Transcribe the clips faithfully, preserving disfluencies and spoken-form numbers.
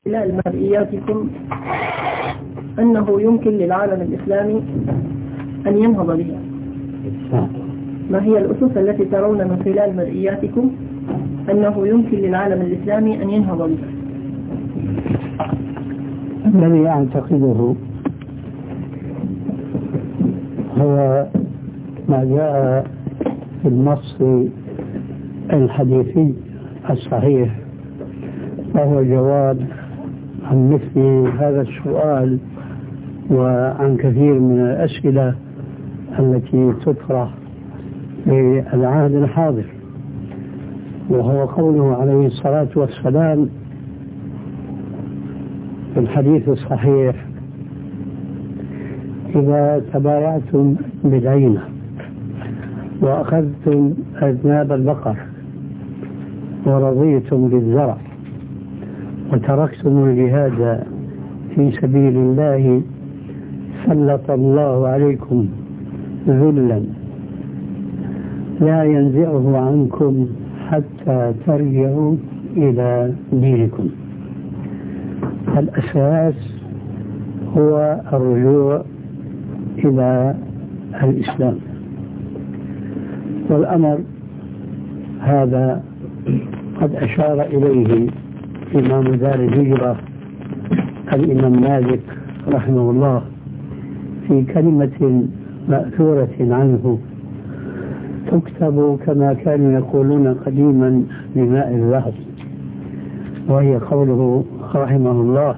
خلال مرئياتكم أنه يمكن للعالم الإسلامي أن ينهض بها؟ ما هي الأسس التي ترون من خلال مرئياتكم أنه يمكن للعالم الإسلامي أن ينهض بها؟ الذي أعتقده هو ما جاء في النص الحديثي الصحيح، وهو جواب عن مثل هذا السؤال وعن كثير من الأسئلة التي تطرح في العهد الحاضر، وهو قوله عليه الصلاة والسلام في الحديث الصحيح: إذا تبايعتم بالعينة وأخذتم أذناب البقر ورضيتم بالزرع وتركتم الجهاد في سبيل الله سلط الله عليكم ذلا لا ينزعه عنكم حتى ترجعوا إلى دينكم. الأساس هو الرجوع إلى الإسلام، والأمر هذا قد أشار إليه إمام دار الهجرة الإمام مالك رحمه الله في كلمة مأثورة عنه تكتب كما كانوا يقولون قديما بماء الذهب، وهي قوله رحمه الله: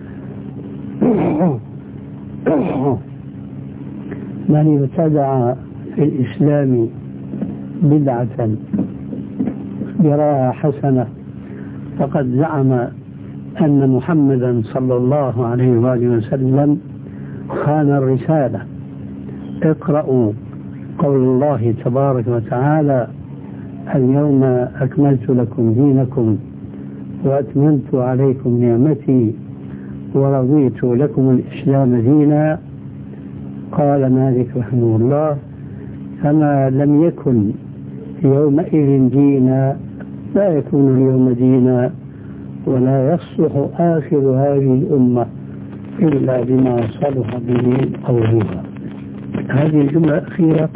من ابتدع في الإسلام بدعة يراها حسنة فقد زعم أن محمدا صلى الله عليه وآله وسلم خان الرسالة. اقرأوا قول الله تبارك وتعالى: اليوم أكملت لكم دينكم وأتممت عليكم نعمتي ورضيت لكم الإسلام دينا. قال مالك رحمه الله: فما لم يكن يومئذ دينا لا يكون اليوم دينا، ولا يصلح آخر هذه الأمة إلا بما صلح به أولها. هذه الجملة الأخيرة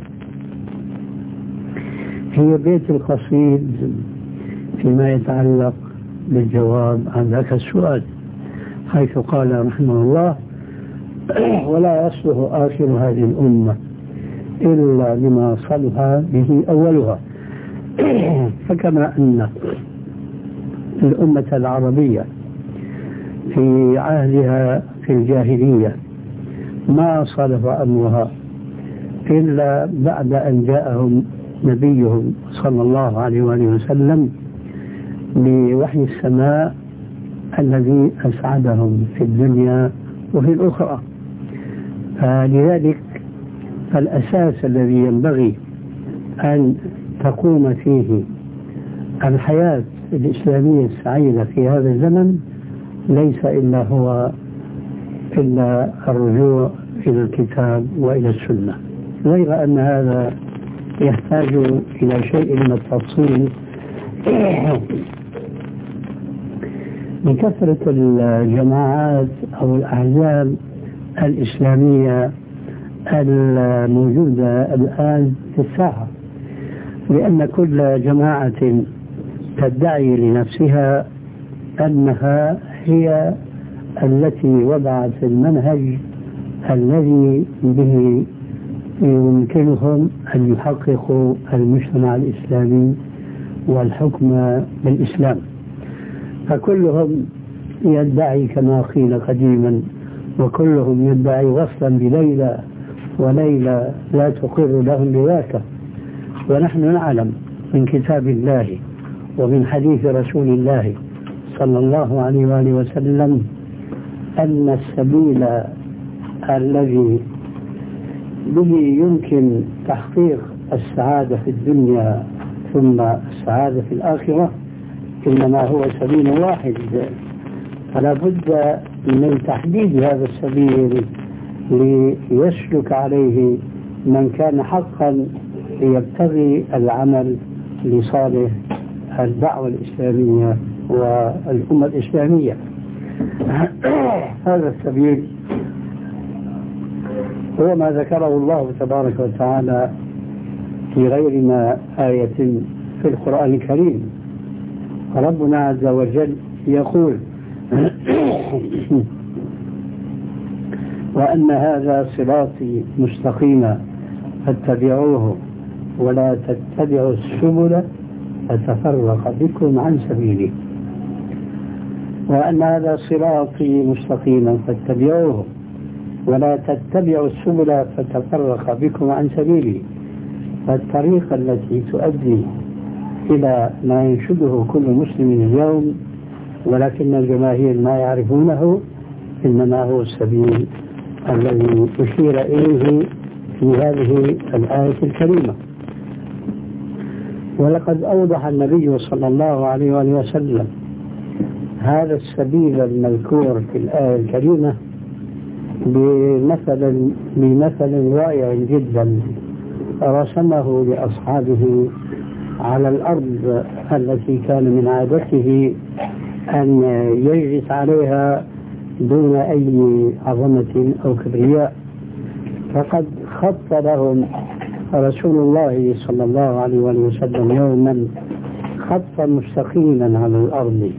هي بيت القصيد فيما يتعلق بالجواب عن ذاك السؤال، حيث قال رحمه الله: ولا يصلح آخر هذه الأمة إلا بما صلح به أولها. فكما أن الأمة العربية في عهدها في الجاهلية ما صلح أمرها إلا بعد أن جاءهم نبيهم صلى الله عليه وآله وسلم بوحي السماء الذي أسعدهم في الدنيا وفي الأخرى. فلذلك الأساس الذي ينبغي أن تقوم فيه الحياة الإسلامية السعيدة في هذا الزمن ليس إلا هو إلا الرجوع إلى الكتاب وإلى السنة، غير أن هذا يحتاج إلى شيء من التفصيل بكثرة الجماعات أو الأحزاب الإسلامية الموجودة الآن في الساحة، لأن كل جماعة تدعي لنفسها أنها هي التي وضعت المنهج الذي به يمكنهم أن يحققوا المجتمع الإسلامي والحكم بالإسلام. فكلهم يدعي كما قيل قديما، وكلهم يدعي وصلا بليلى، وليلى لا تقر لهم بذاك. ونحن نعلم من كتاب الله ومن حديث رسول الله صلى الله عليه وآله وسلم أن السبيل الذي به يمكن تحقيق السعادة في الدنيا ثم السعادة في الآخرة إنما هو سبيل واحد، فلا بد من تحديد هذا السبيل ليسلك عليه من كان حقا يبتغي العمل لصالح الدعوة الإسلامية والأمة الإسلامية. هذا السبيل هو ما ذكره الله تبارك وتعالى في غير ما آية في القرآن الكريم. ربنا عز وجل يقول وأن هذا صراطي مستقيما فاتبعوه ولا تتبعوا السبل فتفرق بكم عن سبيله. وأن هذا صراطي مستقيما فاتبعوه ولا تتبعوا السبل فتفرق بكم عن سبيله. فالطريقة التي تؤدي إلى ما ينشده كل مسلم اليوم ولكن الجماهير ما يعرفونه إنما هو السبيل الذي أشير إليه في هذه الآية الكريمة. ولقد أوضح النبي صلى الله عليه وآله وسلم هذا السبيل المذكور في الآية الكريمة بمثل بمثل رائع جدا رسمه لأصحابه على الأرض التي كان من عادته أن يجلس عليها دون أي عظمة أو كبرياء. فقد خط لهم رسول الله صلى الله عليه وسلم يوما خطا مستقيما على الأرض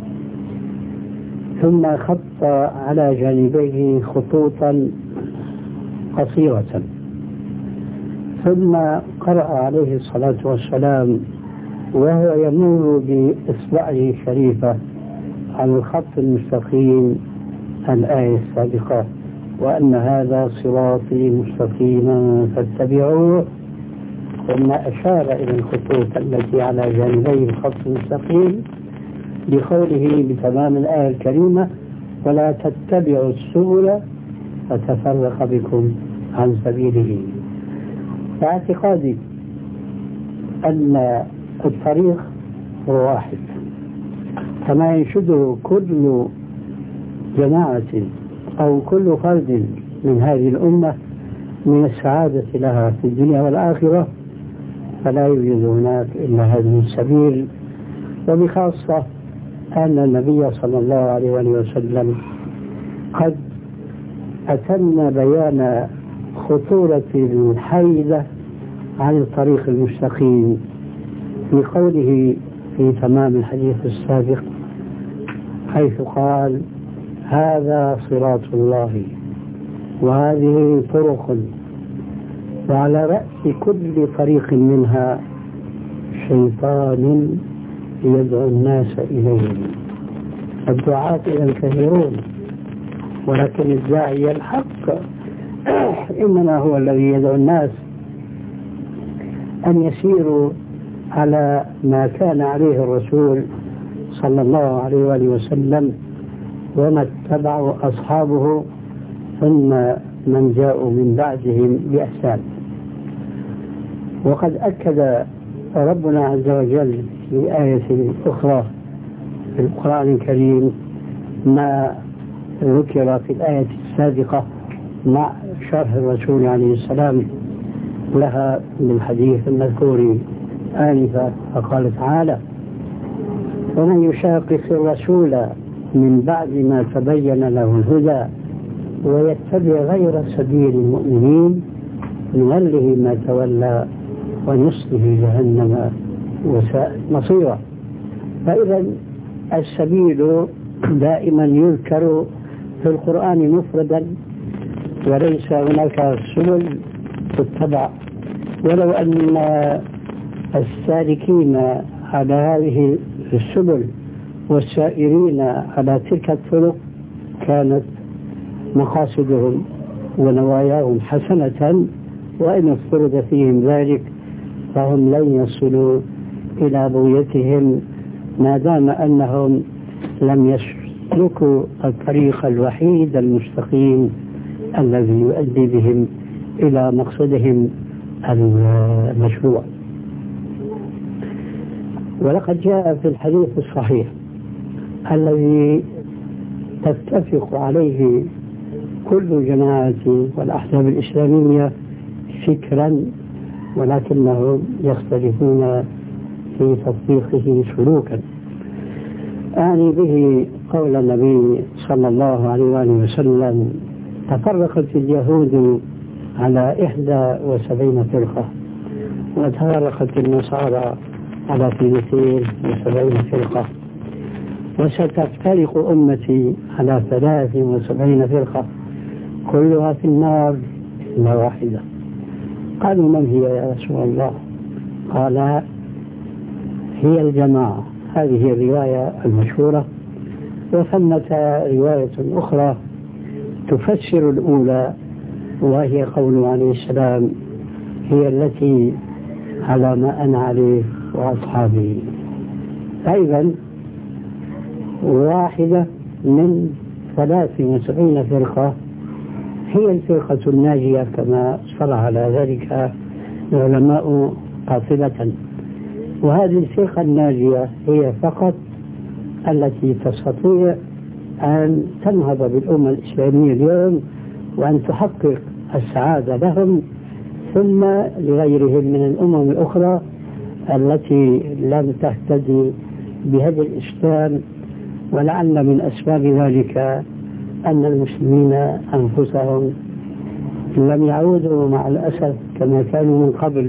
ثم خط على جانبيه خطوطا قصيرة ثم قرأ عليه الصلاة والسلام وهو يمر بإصبعه الشريفة على الخط المستقيم الآية السابقة وأن هذا صراطي مستقيما فاتبعوه ثم أشار إلى الخطوط التي على جانبي الخط المستقيم بقوله بتمام الآية الكريمة ولا تتبعوا السبل فتفرق بكم عن سبيله. فاعتقادي أن الطريق هو واحد كما ينشده كل جماعة أو كل فرد من هذه الأمة من السعادة لها في الدنيا والآخرة فلا يوجد هناك إلا هذه السبيل. وبخاصة أن النبي صلى الله عليه وسلم قد أتم بيان خطورة الحيدة عن الطريق المستقيم في قوله في تمام الحديث السابق حيث قال هذا صراط الله وهذه طرق وعلى رأس كل طريق منها شيطان يدعو الناس إليه. الدعاة إلى الكثيرون ولكن الداعي الحق إنما هو الذي يدعو الناس أن يسيروا على ما كان عليه الرسول صلى الله عليه وآله وسلم وما اتبعوا أصحابه ثم من جاءوا من بعدهم بإحسان. وقد أكد ربنا عز وجل في آية أخرى في القرآن الكريم ما ذكر في الآية السابقة مع شرح الرسول عليه السلام لها بالحديث المذكور آنفا فقال تعالى ومن يشاقق الرسول من بعد ما تبين له الهدى ويتبع غير سبيل المؤمنين نوله ما تولى ونصله جهنم وساءت مصيرا. فإذا السبيل دائما يذكر في القرآن مفردا وليس هناك سبل تتبع ولو أن السالكين على هذه السبل والسائرين على تلك الطرق كانت مقاصدهم ونواياهم حسنة وإن افترض فيهم ذلك فهم لن يصلوا إلى بغيتهم ما دام أنهم لم يسلكوا الطريق الوحيد المستقيم الذي يؤدي بهم إلى مقصدهم المشروع. ولقد جاء في الحديث الصحيح الذي تتفق عليه كل جماعة والأحزاب الإسلامية فكرا ولكنهم يختلفون في تطبيقه سلوكا. أعني به قول النبي صلى الله عليه وآله وسلم: تفرقت اليهود على إحدى وسبعين فرقة، وتفرقت النصارى على اثنتين وسبعين فرقة، وستفترق أمتي على ثلاث وسبعين فرقة، كلها في النار إلا واحدة. قالوا: من هي يا رسول الله؟ قال: هي الجماعة. هذه الرواية المشهورة. وثمة رواية أخرى تفسر الأولى، وهي قوله عليه السلام: هي التي على ما أنا عليه وأصحابي. أيضا واحدة من ثلاث وسبعين فرقة هي الفرقة الناجية، كما صرح على ذلك العلماء قاطبة. وهذه الفرقة الناجية هي فقط التي تستطيع أن تنهض بالأمة الإسلامية اليوم وأن تحقق السعادة لهم ثم لغيرهم من الأمم الأخرى التي لم تهتدي بهدي الإسلام. ولعل من أسباب ذلك أن المسلمين أنفسهم لم يعودوا مع الأسف كما كانوا من قبل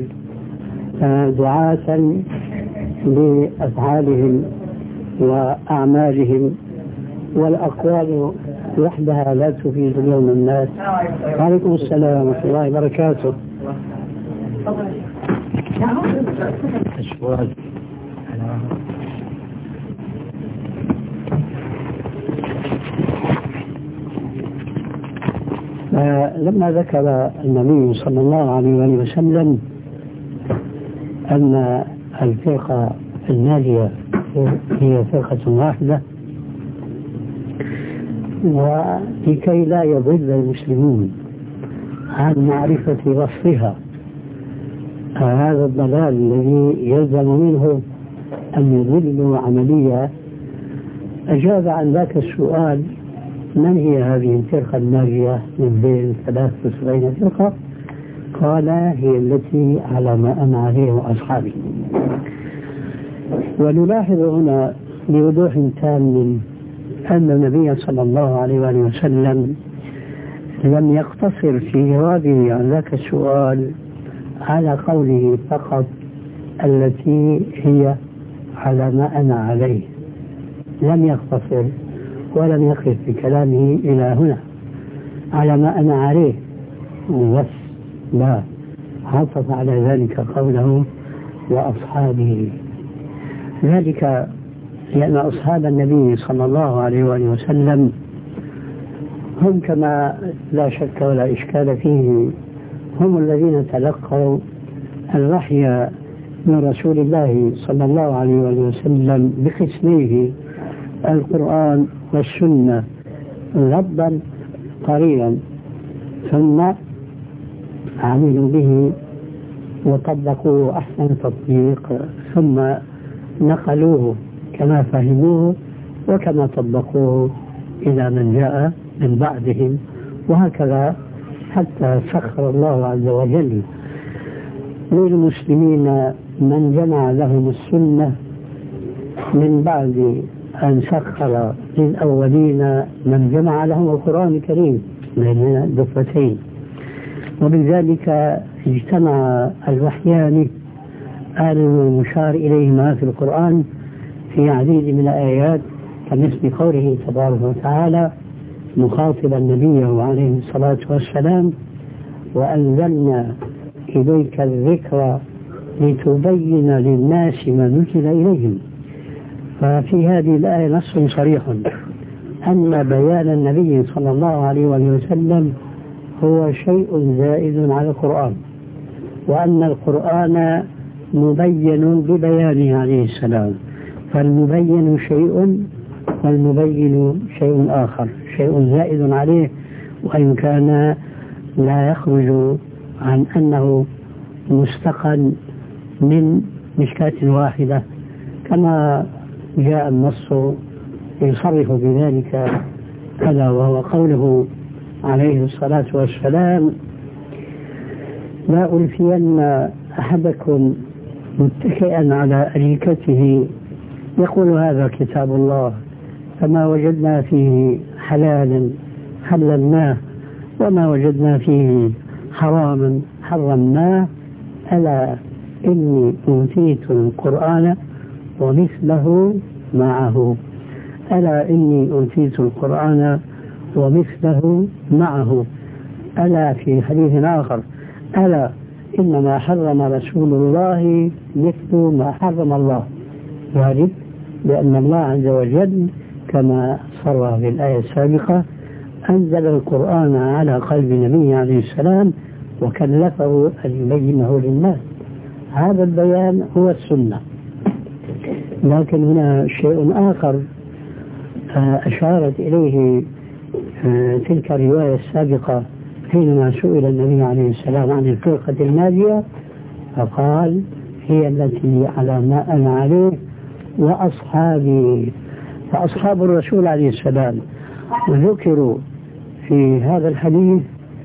دعاة بأفعالهم وأعمالهم، والأقوال وحدها لا تفيد اليوم الناس. وعليكم السلام ورحمة الله وبركاته. لما ذكر النبي صلى الله عليه وسلم أن الفرقة الناجية هي فرقة واحدة، ولكي لا يضل المسلمون عن معرفة وصفها هذا الضلال الذي يلزم منه أن يضلوا عمليا، أجاب عن ذاك السؤال: من هي هذه الفرقة الناجية من بين ثلاث وسبعين فرقة؟ قال: هي التي على ما أنا عليه وأصحابي. ونلاحظ هنا بوضوح تام أن النبي صلى الله عليه وسلم لم يقتصر في جوابه عن ذاك السؤال على قوله فقط التي هي على ما أنا عليه، لم يقتصر ولم يقف بكلامه إلى هنا على ما أنا عليه بس، لا، عطف على ذلك قوله وأصحابه. ذلك لأن أصحاب النبي صلى الله عليه وسلم هم كما لا شك ولا إشكال فيه هم الذين تلقوا الوحي من رسول الله صلى الله عليه وسلم بقسميه القرآن والسنة غضا قريبا، ثم عملوا به وطبقوه أحسن تطبيق، ثم نقلوه كما فهموه وكما طبقوه إلى من جاء من بعدهم، وهكذا حتى سخر الله عز وجل للمسلمين من جمع لهم السنة من بعد أن سخر للأولين من جمع لهم القرآن الكريم بين الدفتين. وبذلك اجتمع الوحيان المشار إليهما في القرآن في عديد من الآيات، كمثل قوله تبارك وتعالى مخاطبا نبيه عليه الصلاة والسلام: وأنزلنا إليك الذكر لتبين للناس ما نزل إليهم. ففي هذه الآية نص صريح أن بيان النبي صلى الله عليه وسلم هو شيء زائد على القرآن، وأن القرآن مبين ببيانه عليه السلام، فالمبين شيء والمبين شيء آخر، شيء زائد عليه، وإن كان لا يخرج عن أنه مستقى من مشكاة واحدة، كما جاء النص يصرح بذلك، كذا وهو قوله عليه الصلاة والسلام: لا ألفين أحدكم متكئا على أريكته يقول هذا كتاب الله فما وجدنا فيه حلالا حللناه وما وجدنا فيه حراما حرمناه. ألا إني أوتيت القرآن ومثله معه ألا إني أوتيت القرآن ومثله معه. ألا في حديث آخر ألا إنما حرم رسول الله مثل ما حرم الله. ذلك لأن الله عز وجل كما صرح في الآية السابقة أنزل القرآن على قلب النبي عليه السلام وكلفه أن يبينه للناس. هذا البيان هو السنة. لكن هنا شيء آخر أشارت إليه تلك الرواية السابقة حينما سئل النبي عليه السلام عن الفرقة الناجية فقال هي التي على ما أنا عليه وأصحابي. فأصحاب الرسول عليه السلام وذكروا في هذا الحديث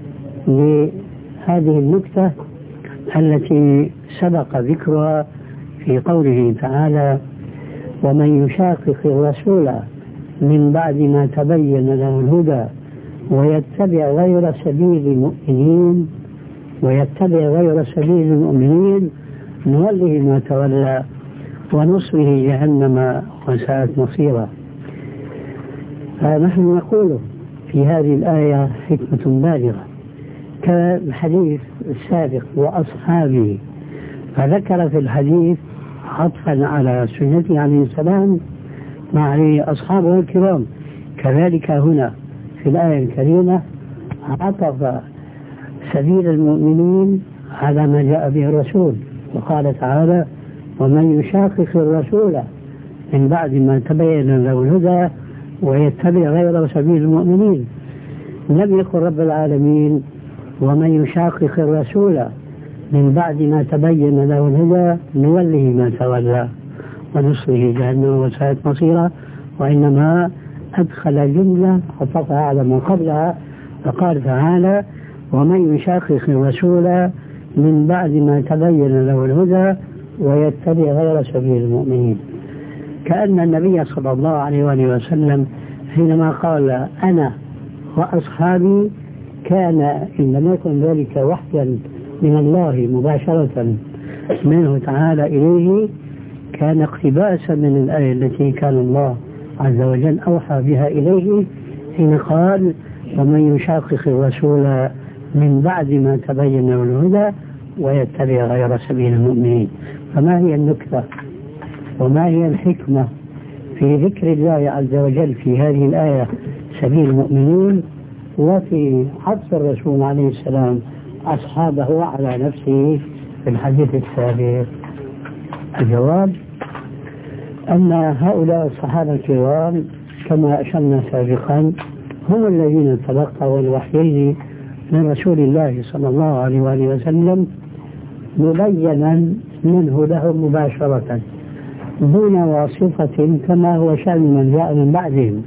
لهذه النكتة التي سبق ذكرها في قوله تعالى ومن يشاقق الرسول من بعد ما تبين له الهدى ويتبع غير سبيل المؤمنين ويتبع غير سبيل المؤمنين نوله ما تولى ونصره جهنم وساءت مصيرا. فنحن نقول في هذه الآية حكمة بالغة كالحديث السابق وأصحابه، فذكر في الحديث عطفا على سنته عليه السلام مع أصحابه الكرام. كذلك هنا في الآية الكريمة عطف سبيل المؤمنين على ما جاء به الرسول وقال تعالى ومن يشاقق الرسول من بعد ما تبين له الهدى ويتبع غير سبيل المؤمنين. لم يقل رب العالمين ومن يشاقق الرسول من بعد ما تبين له الهدى نوله ما تولى ونصره جهنم وساءت مصيرا، وإنما أدخل جملة عطفها على ما قبلها فقال تعالى ومن يشاقق الرسول من بعد ما تبين له الهدى ويتبع غير سبيل المؤمنين. كأن النبي صلى الله عليه وآله وسلم حينما قال أنا وأصحابي كان إن لم يكن ذلك وحيا من الله مباشرة منه تعالى إليه، كان اقتباسا من الآية التي كان الله عز وجل أوحى بها إليه حين قال ومن يشاقق الرسول من بعد ما تبين له الهدى ويتبع غير سبيل المؤمنين. فما هي النكتة وما هي الحكمة في ذكر الله عز وجل في هذه الآية سبيل المؤمنين وفي حث الرسول عليه السلام أصحابه على نفسه في الحديث السابق؟ الجواب أن هؤلاء الصحابة الكرام كما أشرنا سابقا هم الذين تلقوا الوحيين من رسول الله صلى الله عليه وآله وسلم مبينا منه لهم مباشرة دون واسطة كما هو شأن من جاء من بعدهم.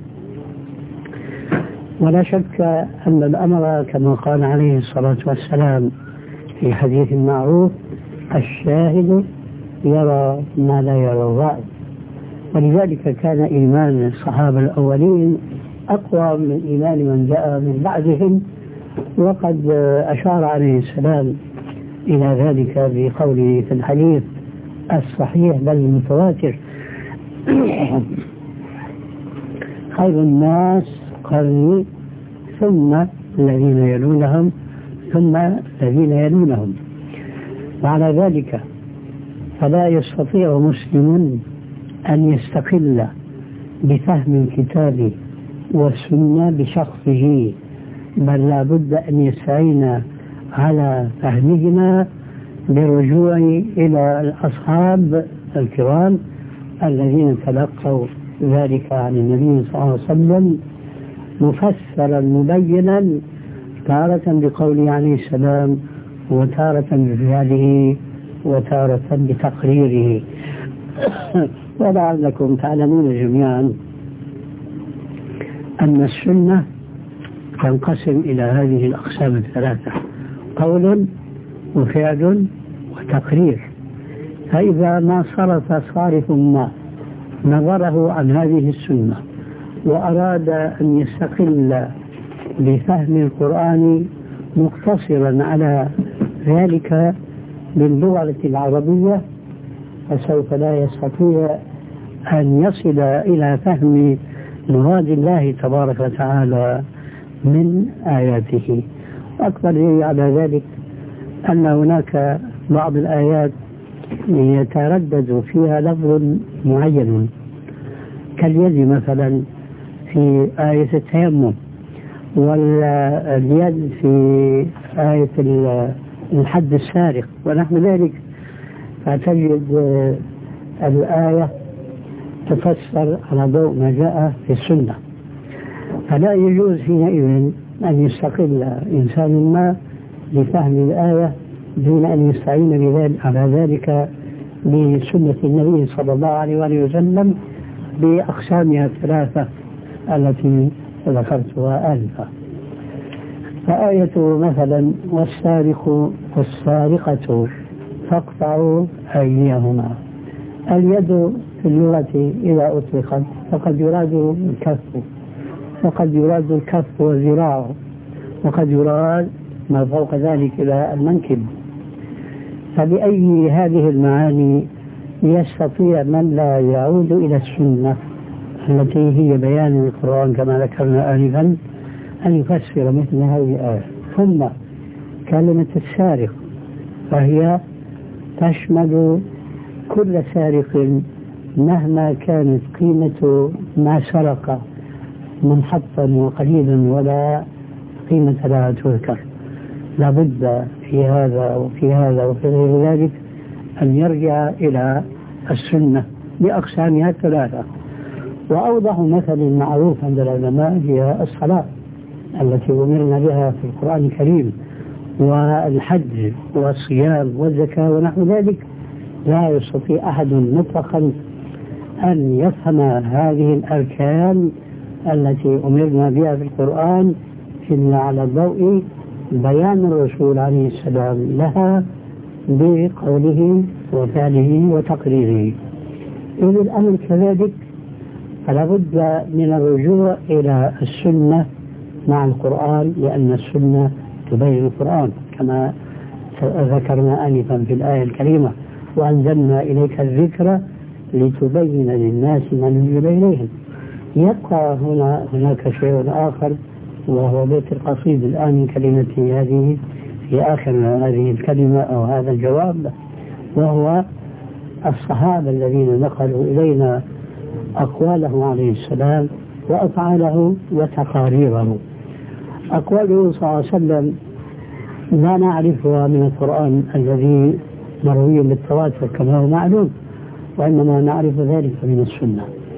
ولا شك أن الأمر كما قال عليه الصلاة والسلام في حديث معروف الشاهد يرى ما لا يرى الرائي، ولذلك كان إيمان الصحابة الأولين أقوى من إيمان من جاء من بعدهم، وقد أشار عليه السلام إلى ذلك بقوله في الحديث الصحيح بل المتواتر خير الناس قرني ثم الذين يلونهم ثم الذين يلونهم. وعلى ذلك فلا يستطيع مسلم أن يستقل بفهم الكتاب والسنة بشخصه، بل لا بد أن يستعين على فهمهما بالرجوع إلى الأصحاب الكرام الذين تلقوا ذلك عن النبي صلى الله عليه وسلم مفسرا مبينا تارة بقوله عليه السلام وتارة بفعله وتارة بتقريره. ولعلكم تعلمون جميعا أن السنة تنقسم إلى هذه الأقسام الثلاثة: قول وفعل وتقرير. فإذا ما صرف صارف ما نظره عن هذه السنة وأراد أن يستقل بفهم القرآن مقتصرا على ذلك باللغة العربية، فسوف لا يستطيع أن يصل إلى فهم مراد الله تبارك وتعالى من آياته. أكبر دليل على ذلك أن هناك بعض الآيات يتردد فيها لفظ معين كاليد مثلا في آية التيمم، واليد في آية الحد السارق ونحو ذلك، فتجد الآية تفسر على ضوء ما جاء في السنة. فلا يجوز حينئذ أن يستقل إنسان ما لفهم الآية دون أن يستعين بذلك على ذلك بسنة النبي صلى الله عليه وآله وسلم بأقسامها الثلاثة التي ذكرتها آنفا. فآية مثلا والسارق والسارقة فاقطعوا أيديهما، اليد في اللغة إذا أطلقت فقد يراد الكف، وقد يراد الكف والذراع، وقد يراد ما فوق ذلك إلى المنكب. فبأي هذه المعاني يستطيع من لا يعود إلى السنة التي هي بيان القرآن كما ذكرنا آنفا أن يفسر مثل هذه الآية؟ ثم كلمة السارق فهي تشمل كل سارق مهما كانت قيمة ما سرق منحطا وقليلا ولا قيمة لها تذكر. لابد في هذا وفي هذا وفي غير ذلك أن يرجع إلى السنة بأقسامها الثلاثة. وأوضح مثل معروف عند العلماء هي الصلاة التي أمرنا بها في القرآن الكريم، والحج والصيام والزكاة ونحو ذلك. لا يستطيع أحد مطلقا أن يفهم هذه الأركان التي أمرنا بها في القرآن إلا على ضوء بيان الرسول عليه السلام لها بقوله وفعله وتقريره. إذ الأمر كذلك فلا بد من الرجوع إلى السنة مع القرآن، لأن السنة تبين القرآن كما ذكرنا آنفا في الآية الكريمة: وأنزلنا إليك الذكر لتبين للناس ما نزل إليهم. يبقى هنا هناك شيء آخر وهو بيت القصيد الآن من كلمتي هذه في آخر هذه الكلمة أو هذا الجواب، وهو الصحابة الذين نقلوا إلينا أقواله عليه السلام وأفعاله وتقاريره. أقواله صلى الله عليه وسلم لا نعرفها من القرآن الذي مروي بالتواتر كما هو معلوم، وإنما نعرف ذلك من السنة.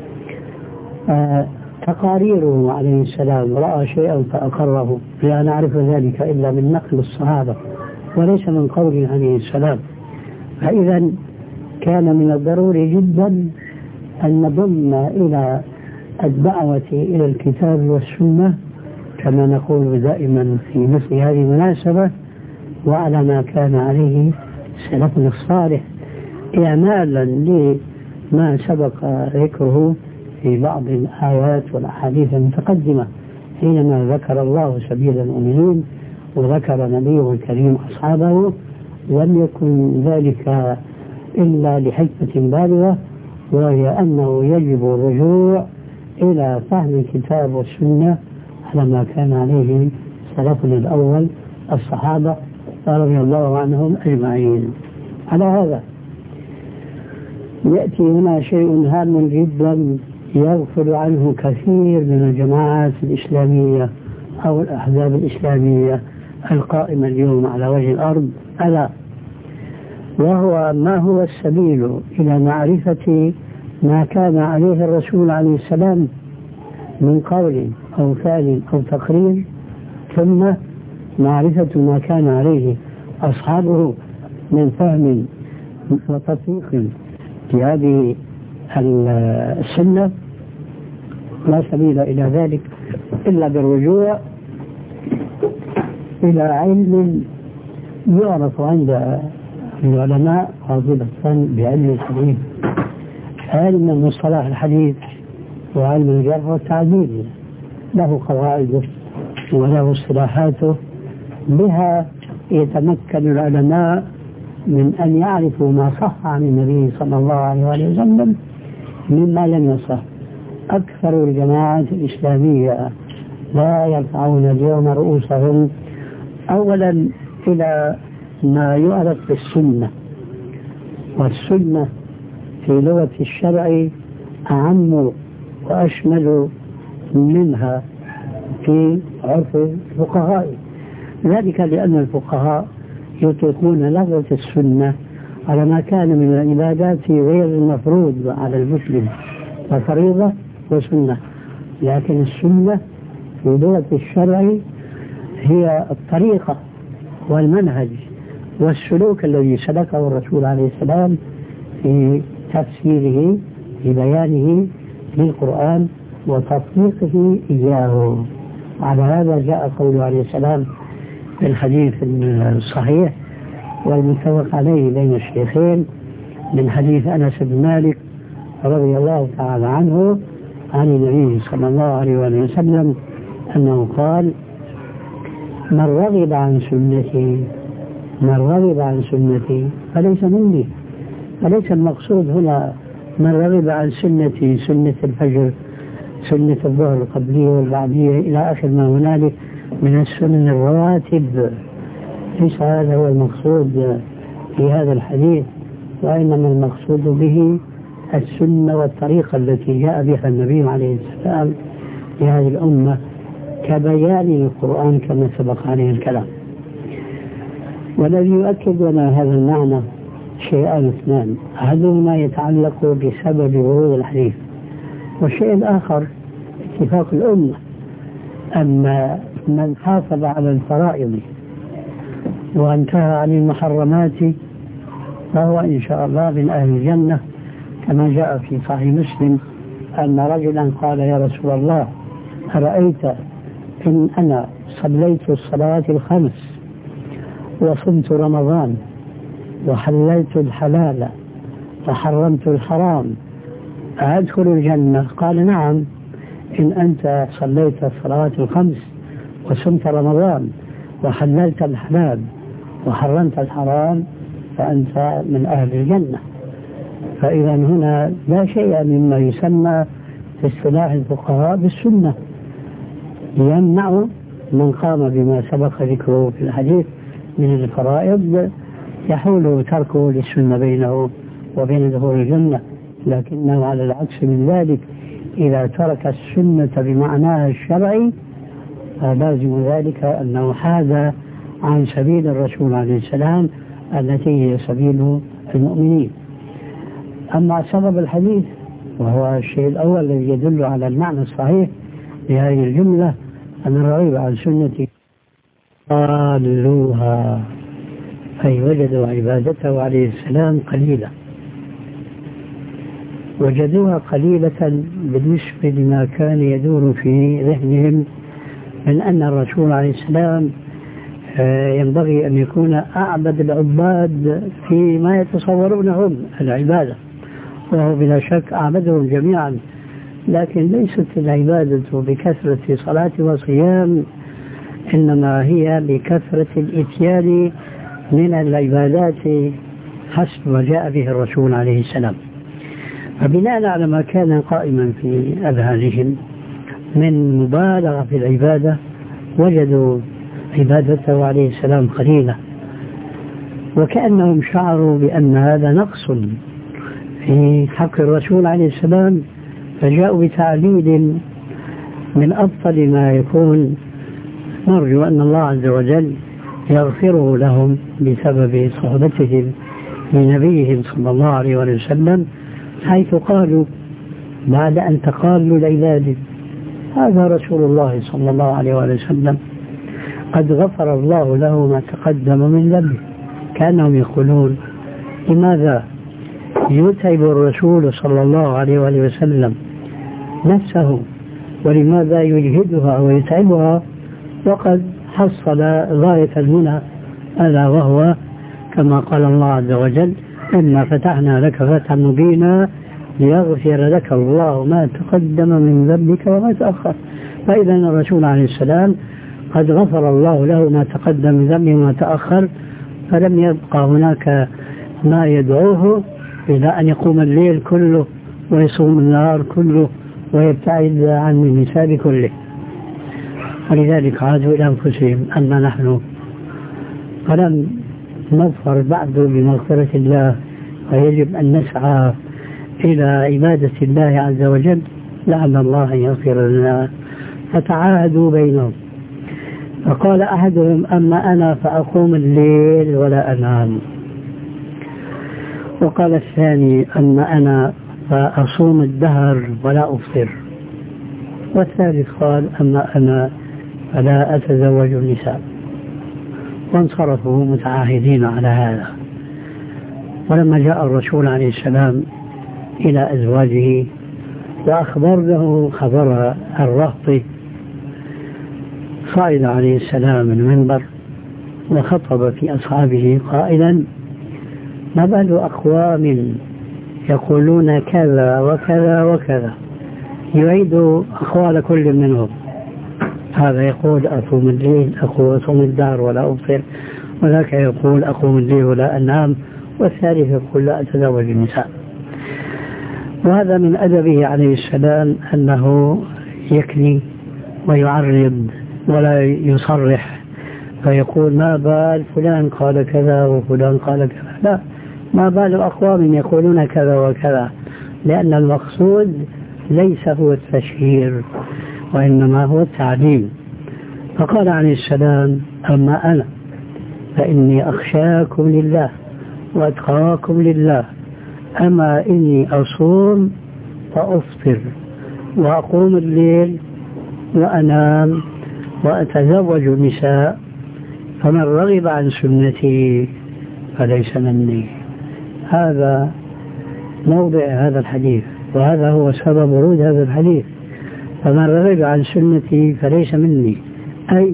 آه تقاريره عليه السلام رأى شيئا فأقره، لا نعرف ذلك إلا من نقل الصحابة وليس من قوله عليه السلام. فإذا كان من الضروري جدا أن نضم إلى الدعوة إلى الكتاب والسنة كما نقول دائما في مثل هذه المناسبة، وعلى ما كان عليه سلفنا الصالح، إعمالا لما سبق ذكره في بعض الآيات والأحاديث المتقدمة حينما ذكر الله سبيل المؤمنين وذكر نبيه الكريم أصحابه. لم يكن ذلك إلا لحكمة بالغة، وهي أنه يجب الرجوع إلى فهم الكتاب والسنة على ما كان عليه سلفنا الأول الصحابة رضي الله عنهم أجمعين. على هذا يأتي هنا شيء هام جدا يغفل عنه كثير من الجماعات الإسلامية أو الأحزاب الإسلامية القائمة اليوم على وجه الأرض، ألا وهو ما هو السبيل إلى معرفة ما كان عليه الرسول عليه السلام من قول أو فعل أو تقرير، ثم معرفة ما كان عليه أصحابه من فهم وتطبيق في هذه السنة. لا سبيل إلى ذلك إلا بالرجوع إلى علم يعرف عند العلماء خاصة بعلم الحديث، علم مصطلح الحديث وعلم الجرح والتعديل له قواعده وله اصطلاحاته، بها يتمكن العلماء من أن يعرفوا ما صح عن النبي صلى الله عليه وسلم مما لم يصح. أكثر الجماعات الإسلامية لا يرفعون اليوم رؤوسهم أولا إلى ما يعرف بالسنة، والسنة في لغة الشرع أعم وأشمل منها في عرف الفقهاء، ذلك لأن الفقهاء يطلقون لفظة السنة على ما كان من العبادات غير المفروض على المسلم، ففريضة وسنة. لكن السنة في لغة الشرع هي الطريقة والمنهج والسلوك الذي سلكه الرسول عليه السلام في تفسيره في بيانه للقرآن وتطبيقه إياه. على هذا جاء قوله عليه السلام في الحديث الصحيح والمتفق عليه بين الشيخين من حديث أنس بن مالك رضي الله تعالى عنه عن النبي صلى الله عليه وسلم أنه قال: من رغب عن سنتي من رغب عن سنتي فليس مني. فليس المقصود هنا من رغب عن سنتي سنة الفجر، سنة الظهر القبلية والبعدية إلى آخر ما هنالك من السنن الرواتب، ليس هذا هو المقصود في هذا الحديث، وإنما المقصود به السنة والطريقة التي جاء بها النبي عليه السلام لهذه الأمة كبيان القرآن كما سبق عليه الكلام. والذي يؤكد لنا هذا المعنى شيئان اثنان: أحدهما يتعلق بسبب ورود الحديث، والشيء الآخر اتفاق الأمة أما من حافظ على الفرائض وانتهى عن المحرمات فهو إن شاء الله من أهل الجنة، كما جاء في صحيح مسلم أن رجلا قال: يا رسول الله، أرأيت إن أنا صليت الصلوات الخمس وصمت رمضان وحللت الحلال وحرمت الحرام أدخل الجنة؟ قال: نعم، إن أنت صليت الصلوات الخمس وصمت رمضان وحللت الحلال وحرمت الحرام فأنت من أهل الجنة. فإذا هنا لا شيء مما يسمى في اصطلاح الفقهاء بالسنة يمنع من قام بما سبق ذكره في الحديث من الفرائض، يحول تركه للسنة بينه وبين دخول الجنة. لكنه على العكس من ذلك إذا ترك السنة بمعناها الشرعي فلازم ذلك أنه حاد عن سبيل الرسول عليه السلام التي هي سبيل المؤمنين. أما سبب الحديث وهو الشيء الأول الذي يدل على المعنى الصحيح لهذه الجملة: أن الرغيب عن سنتي قالوها، أي وجدوا عبادته عليه السلام قليلة، وجدوها قليلة بالنسبة لما كان يدور في ذهنهم من أن الرسول عليه السلام ينبغي أن يكون أعبد العباد فيما يتصورونهم العبادة، وهو بلا شك أعبدهم جميعا، لكن ليست العبادة بكثرة صلاة وصيام، إنما هي بكثرة الإتيان من العبادات حسب ما جاء به الرسول عليه السلام. فبناء على ما كان قائما في أذهانهم من مبالغة في العبادة وجدوا عبادته عليه السلام قليلة، وكأنهم شعروا بأن هذا نقص في حق الرسول عليه السلام، فجاءوا بتعليل من أبطل ما يكون. نرجو أن الله عز وجل يغفره لهم بسبب صحبتهم لنبيهم صلى الله عليه وسلم، حيث قالوا بعد أن تقالوا العباد: هذا رسول الله صلى الله عليه وسلم قد غفر الله له ما تقدم من ذنبه. كانهم يقولون: لماذا يتعب الرسول صلى الله عليه وسلم نفسه، ولماذا يجهدها ويتعبها وقد حصل غاية المنى، ألا وهو كما قال الله عز وجل: إنا فتحنا لك فتحا مبينا ليغفر لك الله ما تقدم من ذنبك وما تأخر. فإذا الرسول عليه السلام قد غفر الله له ما تقدم من ذنبه وما تأخر، فلم يبقى هناك ما يدعوه إلى أن يقوم الليل كله ويصوم النهار كله ويبتعد عن النساء كله. ولذلك عادوا إلى أنفسهم أما نحن فلم نظفر بعد بمغفرة الله ويجب أن نسعى إلى عبادة الله عز وجل، لعل الله أن يغفر لنا. فتعاهدوا بينهم، فقال أحدهم أما أنا فأقوم الليل ولا أنام، وقال الثاني أما أنا فأصوم الدهر ولا أفطر، والثالث قال أما أنا فلا أتزوج النساء. وانصرفوا متعاهدين على هذا. ولما جاء الرسول عليه السلام إلى أزواجه وأخبر له خبر الرهط، صعد عليه السلام المنبر وخطب في أصحابه قائلا ما بال أقوام يقولون كذا وكذا وكذا، يعيد أقوال كل منهم. هذا يقول أقوم الليل أصوم الدهر ولا أبصر، وذاك يقول أقوم الليل ولا أنام، والثالث يقول لا أتزوج النساء. وهذا من أدبه عليه السلام أنه يكني ويعرض ولا يصرح فيقول ما بال فلان قال كذا وفلان قال كذا، لا، ما بال أقوام يقولون كذا وكذا، لأن المقصود ليس هو التشهير وإنما هو التعليم. فقال عليه السلام أما أنا فإني أخشاكم لله وأتقاكم لله، أما إني أصوم وأفطر وأقوم الليل وأنام وأتزوج النساء، فمن رغب عن سنتي فليس مني. هذا موضع هذا الحديث، وهذا هو سبب ورود هذا الحديث. فمن رغب عن سنتي فليس مني، أي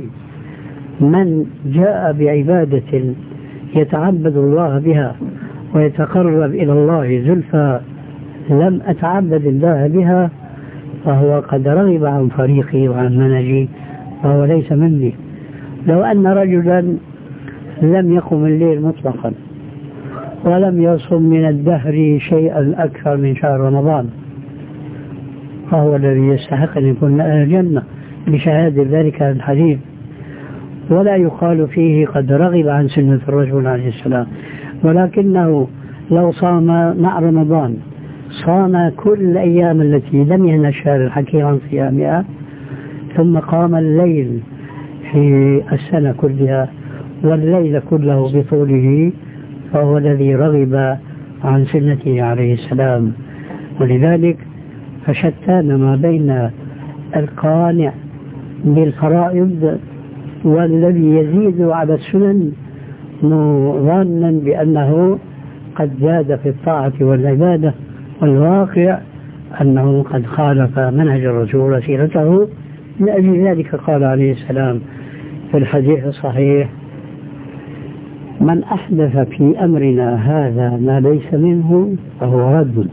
من جاء بعبادة يتعبد الله بها ويتقرب إلى الله زلفى لم أتعبد الله بها فهو قد رغب عن طريقي وعن منهجي فهو ليس مني. لو أن رجلا لم يقم الليل مطلقا ولم يصم من الدهر شيئا أكثر من شهر رمضان فهو الذي يستحق أن يكون أهل الجنة بشهادة ذلك الحديث، ولا يقال فيه قد رغب عن سنة الرسول عليه السلام. ولكنه لو صام مع رمضان صام كل الأيام التي لم ينهى الشهر الحكيم عن صيامها، ثم قام الليل في السنة كلها والليل كله بطوله، فهو الذي رغب عن سنته عليه السلام. ظنلذلك فشتان ما بين القانع بالفرائض والذي يزيد على السنن ظانا بأنه قد زاد في الطاعة والعبادة، والواقع أنه قد خالف منهج الرسول وسيرته. من أجل ذلك قال عليه السلام في الحديث الصحيح من أحدث في أمرنا هذا ما ليس منه فهو رد.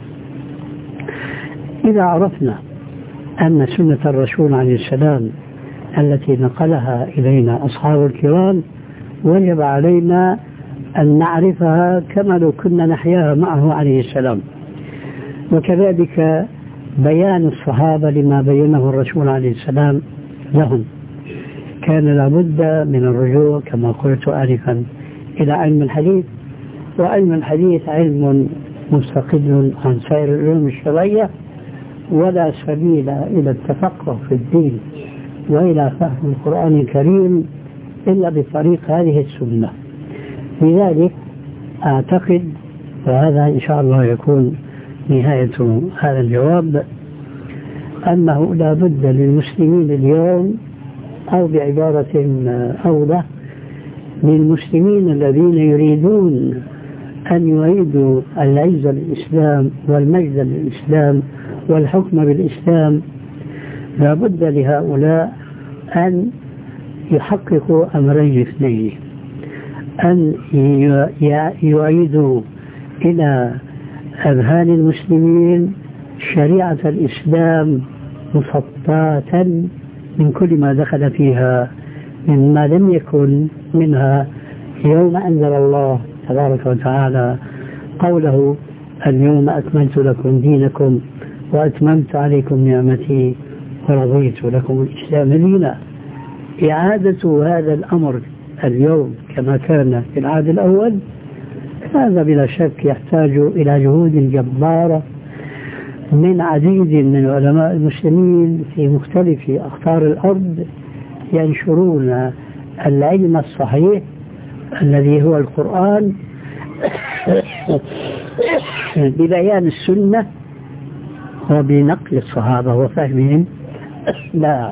إذا عرفنا أن سنة الرسول عليه السلام التي نقلها إلينا أصحاب الكرام وجب علينا أن نعرفها كما لو كنا نحياها معه عليه السلام، وكذلك بيان الصحابة لما بينه الرسول عليه السلام لهم. كان لابد من الرجوع كما قلت آنفا إلى علم الحديث، وعلم الحديث علم مستقل عن سائر العلوم الشرعية، ولا سبيل إلى التفقه في الدين وإلى فهم القرآن الكريم إلا بطريق هذه السنة. لذلك أعتقد، وهذا إن شاء الله يكون نهاية هذا الجواب، أنه لا بد للمسلمين اليوم، أو بعبارة أوضح للمسلمين الذين يريدون أن يعيدوا العزة للإسلام والمجد للإسلام والحكم بالإسلام، لا بد لهؤلاء أن يحققوا أمرين اثنين: أن يعيدوا إلى أذهان المسلمين شريعة الإسلام مصفاة من كل ما دخل فيها مما لم يكن منها يوم أنزل الله تبارك وتعالى قوله اليوم أكملت لكم دينكم وأتممت عليكم نعمتي ورضيت لكم الإسلام دينا. إعادة هذا الأمر اليوم كما كان في العهد الأول هذا بلا شك يحتاج إلى جهود جبارة من عديد من علماء المسلمين في مختلف أقطار الأرض ينشرون العلم الصحيح الذي هو القرآن ببيان السنة وبنقل الصحابة وفهمهم لا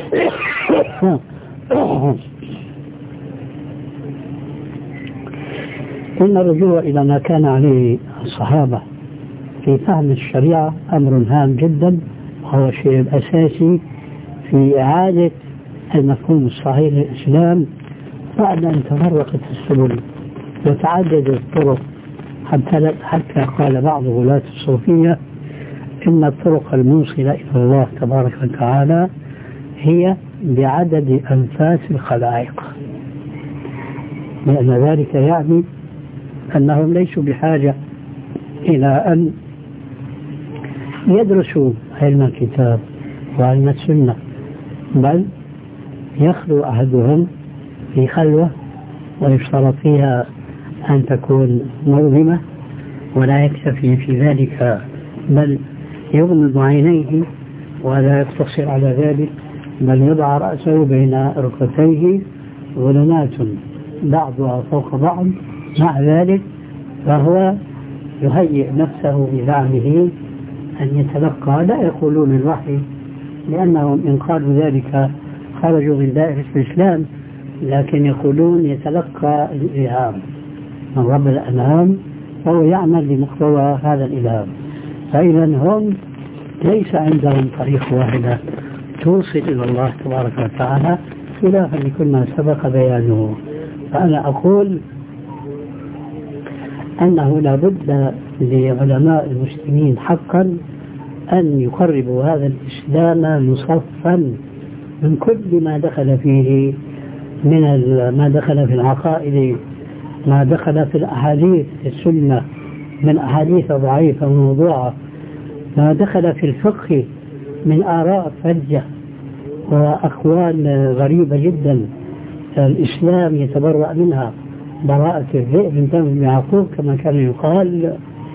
إن الرجوع إلى ما كان عليه الصحابة في فهم الشريعة أمر هام جدا وهو الشيء الأساسي في إعادة المفهوم الصحيح للإسلام بعد أن تفرقت السبل وتعددت الطرق حتى حتى قال بعض غلاة الصوفية إن الطرق الموصلة إلى الله تبارك وتعالى هي بعدد أنفاس الخلائق، لأن ذلك يعني أنهم ليسوا بحاجة إلى أن يدرسوا علم الكتاب وعلم السنة، بل يخلو أحدهم في خلوة ويشترط فيها أن تكون مظلمة ولا يكتفي في ذلك بل يغمض عينيه ولا يقتصر على ذلك بل يضع رأسه بين ركبتيه ظلمات بعضها فوق بعض. مع ذلك فهو يهيئ نفسه بزعمه أن يتلقى، لا يقولون الوحي لأنهم إن قالوا ذلك خرجوا من دائرة الإسلام، لكن يقولون يتلقى الإلهام من رب الأنعام وهو يعمل لمقتضى هذا الإلهام. فإذا هم ليس عندهم طريق واحدة توصل إلى الله تبارك وتعالى خلافا لكل ما سبق بيانه. فأنا أقول أنه لا بد لعلماء المسلمين حقا أن يقربوا هذا الإسلام مصفا من كل ما دخل فيه من ما دخل في العقائد، ما دخل في الأحاديث في السنة من أحاديث ضعيفة وموضوعة، ما دخل في الفقه من آراء فجة وأقوال غريبة جدا الإسلام يتبرأ منها براءة الذئب من دم يعقوب كما كان يقال،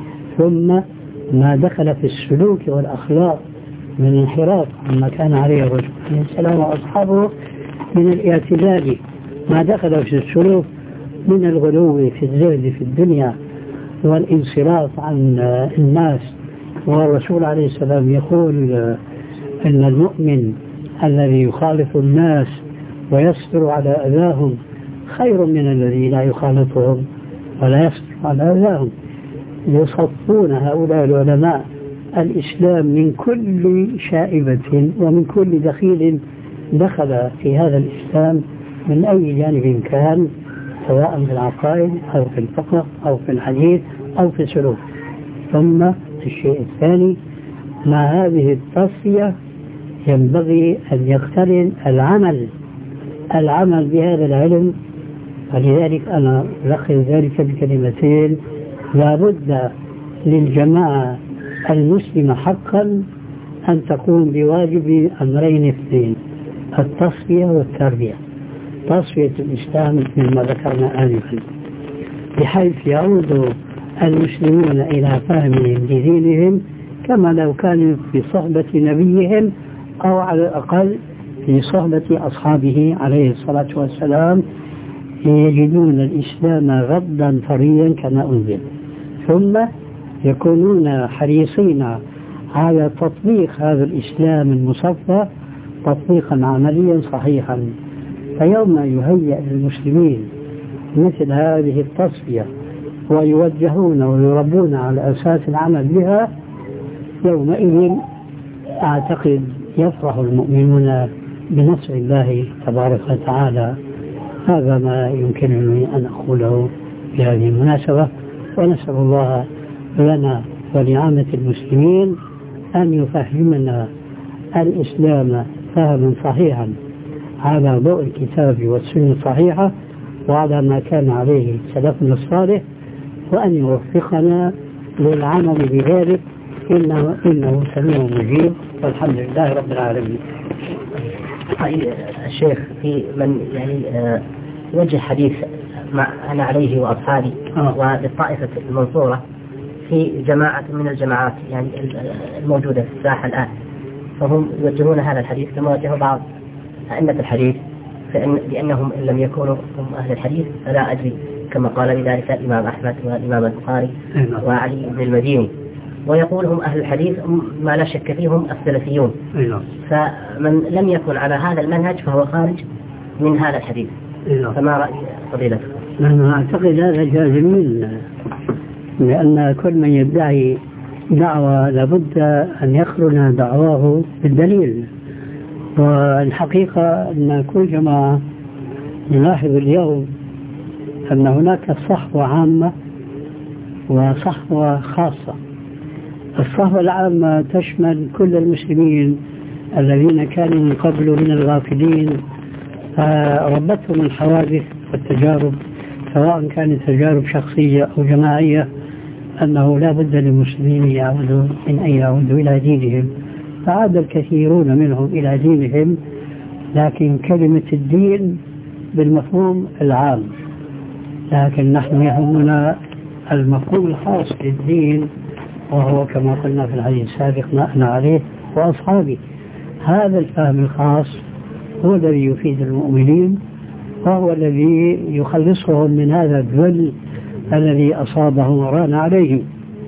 ثم ما دخل في السلوك والأخلاق من انحراف عما كان عليه الرسول عليه السلام وأصحابه من الاعتدال، ما دخل في السلوك من الغلو في الزهد في الدنيا والانصراف عن الناس. والرسول عليه السلام يقول إن المؤمن الذي يخالف الناس ويصبر على أذاهم خير من الذي لا يخالطهم ولا يصبر على أذاهم. يصفون هؤلاء العلماء الإسلام من كل شائبة ومن كل دخيل دخل في هذا الإسلام من أي جانب كان، سواء في العقائد أو في الفقه أو في الحديث أو في السلوك. ثم الشيء الثاني مع هذه التصفية ينبغي أن يقترن العمل العمل بهذا العلم. ولذلك أنا ألخص ذلك بكلمتين: لا بد للجماعة المسلمة حقا أن تقوم بواجب أمرين اثنين: التصفية والتربية. تصفية الإسلام مثل ما ذكرنا آنفا، بحيث يعود المسلمون إلى فهمهم لدينهم كما لو كانوا في صحبة نبيهم أو على الأقل في صحبة أصحابه عليه الصلاة والسلام، يجدون الإسلام غضا طريا كما أنزل، ثم يكونون حريصين على تطبيق هذا الإسلام المصفى تطبيقا عمليا صحيحا. فيوم يهيئ للمسلمين مثل هذه التصفية ويوجهون ويربون على أساس العمل بها، يومئذ أعتقد يفرح المؤمنون بنصر الله تبارك وتعالى. هذا ما يمكنني أن أقوله في هذه المناسبة، ونسأل الله لنا ولعامة المسلمين أن يفهمنا الإسلام فهما صحيحا على ضوء الكتاب والسنة الصحيحة وعلى ما كان عليه سلفنا الصالح، وأن يوفقنا للعمل بذلك، إنه, إنه سميع مجيب، والحمد لله رب العالمين. الشيخ، في من يعني يوجه حديث مع أنا عليه وأصحابي آه. وللطائفة المنصورة في جماعة من الجماعات يعني الموجودة في الساحة الآن، فهم يوجهون هذا الحديث كما وجهوا بعض أئمة الحديث فإن بأنهم إن لم يكونوا هم أهل الحديث فلا أدري، كما قال بذلك الإمام أحمد والإمام البخاري وعلي بن المديني، ويقول هم أهل الحديث ما لا شك فيهم السلفيون. فمن لم يكن على هذا المنهج فهو خارج من هذا الحديث. فما رأي فضيلتك؟ أنا أعتقد هذا جازمين، لأن كل من يدعي دعوة لابد أن يقرن دعواه بالدليل. والحقيقة أن كل جماعة نلاحظ اليوم أن هناك صحوة عامة وصحوة خاصة. الصحوة العامة تشمل كل المسلمين الذين كانوا من قبل من الغافلين، ربتهم الحوادث والتجارب سواء كانت تجارب شخصية أو جماعية، أنه لا بد للمسلمين يعودوا من أن يعودوا إلى دينهم، فعاد الكثيرون منهم إلى دينهم، لكن كلمة الدين بالمفهوم العام، لكن نحن يهمنا المفهوم الخاص للدين، وهو كما قلنا في الحديث السابق ما أنا عليه وأصحابي. هذا الفهم الخاص هو الذي يفيد المؤمنين، وهو الذي يخلصهم من هذا الذل الذي أصابهم وران عليهم.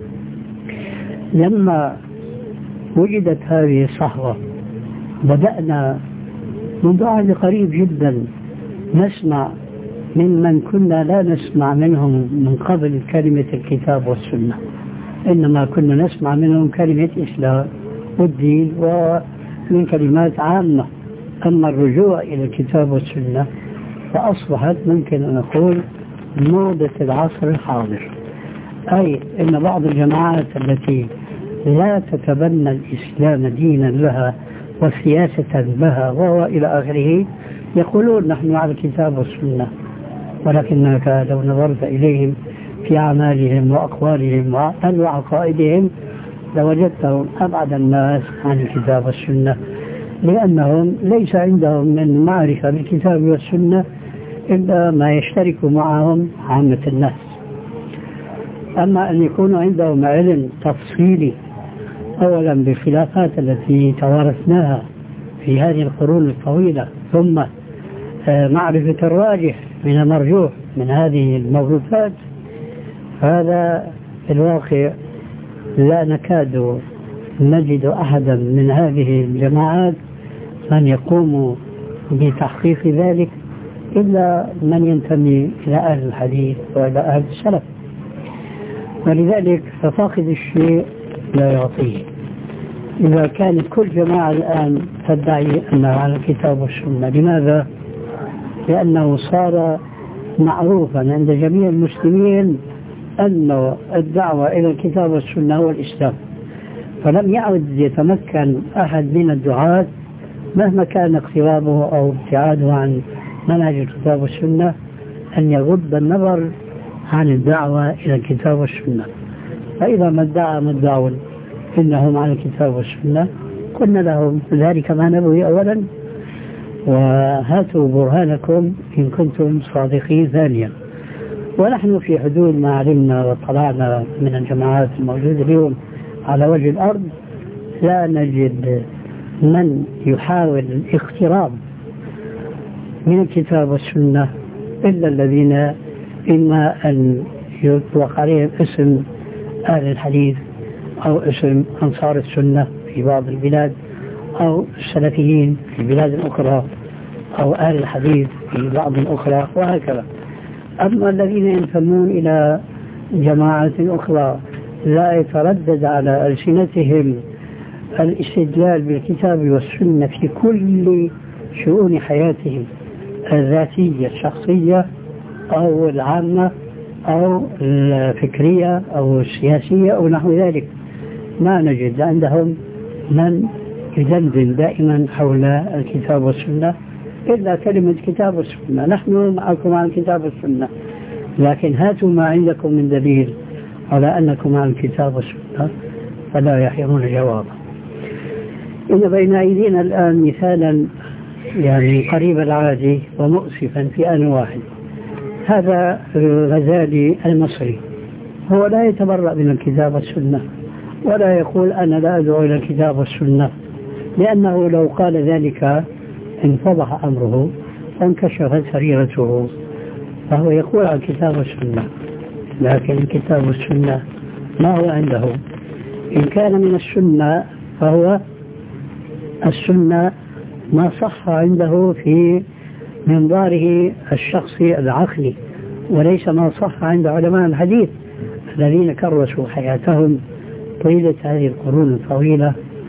لما وجدت هذه الصحوة بدأنا منذ عهد قريب جدا نسمع من من كنا لا نسمع منهم من قبل كلمة الكتاب والسنة، إنما كنا نسمع منهم كلمة إسلام والدين ومن كلمات عامة. أما الرجوع إلى الكتاب والسنة فأصبحت ممكن أن نقول موضة العصر الحاضر، أي أن بعض الجماعات التي لا تتبنى الإسلام دينا لها وسياسة لها وإلى آخره يقولون نحن على الكتاب والسنة، ولكنك لو نظرت إليهم في أعمالهم وأقوالهم وعقائدهم لوجدتهم أبعد الناس عن الكتاب والسنة، لأنهم ليس عندهم من معرفة بالكتاب والسنة إلا ما يشترك معهم عامة الناس. أما أن يكون عندهم علم تفصيلي أولا بالخلافات التي توارثناها في هذه القرون الطويلة، ثم معرفة الراجح من المرجوح من هذه الموروثات، هذا في الواقع لا نكاد نجد أحدا من هذه الجماعات من يقوم بتحقيق ذلك إلا من ينتمي إلى أهل الحديث وإلى أهل السلف. ولذلك ففاقد الشيء لا يعطيه. إذا كانت كل جماعة الآن تدعي أنها على الكتاب والسنة، لماذا؟ لأنه صار معروفا عند جميع المسلمين أن الدعوة إلى الكتاب والسنة هو الإسلام، فلم يعد يتمكن أحد من الدعاة مهما كان اقترابه أو ابتعاده عن منهج الكتاب والسنة أن يغض النظر عن الدعوة إلى الكتاب والسنة. فإذا ما ادعى مدعو إنهم على الكتاب والسنة قلنا لهم ذلك ما نبغي أولا، وهاتوا برهانكم إن كنتم صادقين ثانيا. ونحن في حدود ما علمنا وطلعنا من الجماعات الموجودة اليوم على وجه الأرض لا نجد من يحاول الاقتراب من الكتاب والسنة إلا الذين إما أن يطلق عليهم اسم أهل الحديث أو اسم أنصار السنة في بعض البلاد، أو السلفيين في بلاد أخرى، أو أهل الحديث في بعض أخرى، وهكذا. أما الذين ينتمون إلى جماعة أخرى لا يتردد على ألسنتهم الاستدلال بالكتاب والسنة في كل شؤون حياتهم الذاتية الشخصية أو العامة، أو الفكرية أو السياسية أو نحو ذلك. ما نجد عندهم من يدندن دائما حول الكتاب والسنة إلا كلمة كتاب والسنة. نحن معكم عن الكتاب والسنة، لكن هاتوا ما عندكم من دليل على أنكم عن الكتاب والسنة فلا يحيرون جوابا. إن بين أيدينا الآن مثالا يعني قريب العادي ومؤسفا في آن واحد. هذا الغزالي المصري هو لا يتبرأ من الكتاب والسنة ولا يقول أنا لا أدعو إلى الكتاب والسنة، لأنه لو قال ذلك انفضح أمره وانكشفت سريرته، فهو يقول عن الكتاب والسنة، لكن الكتاب والسنة ما هو عنده. إن كان من السنة فهو السنة ما صح عنده في منظاره الشخصي العقلي، وليس ما صح عند علماء الحديث الذين كرسوا حياتهم طيلة هذه القرون الطويلة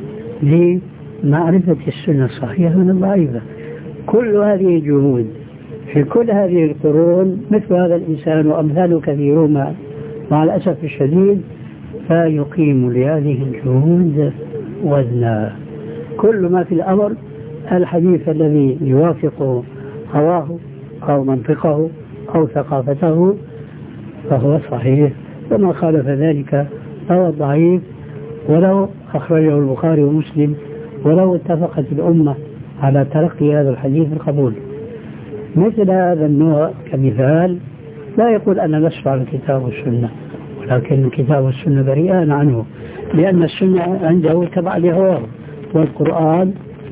لمعرفة السنة الصحيحة من الضعيفة. كل هذه الجهود في كل هذه القرون مثل هذا الإنسان وأمثاله كثيرون مع الأسف الشديد فيقيم لهذه الجهود وزنا. كل ما في الأمر الحديث الذي يوافق هواه أو منطقه أو ثقافته فهو صحيح، وما خالف ذلك فهو ضعيف، ولو أخرجه البخاري ومسلم ولو اتفقت الأمة على تلقي هذا الحديث القبول. مثل هذا النوع كمثال لا يقول أنا لست على الكتاب والسنة، ولكن الكتاب والسنة بريئان عنه، لأن السنة عنده تبع لهواه، والقرآن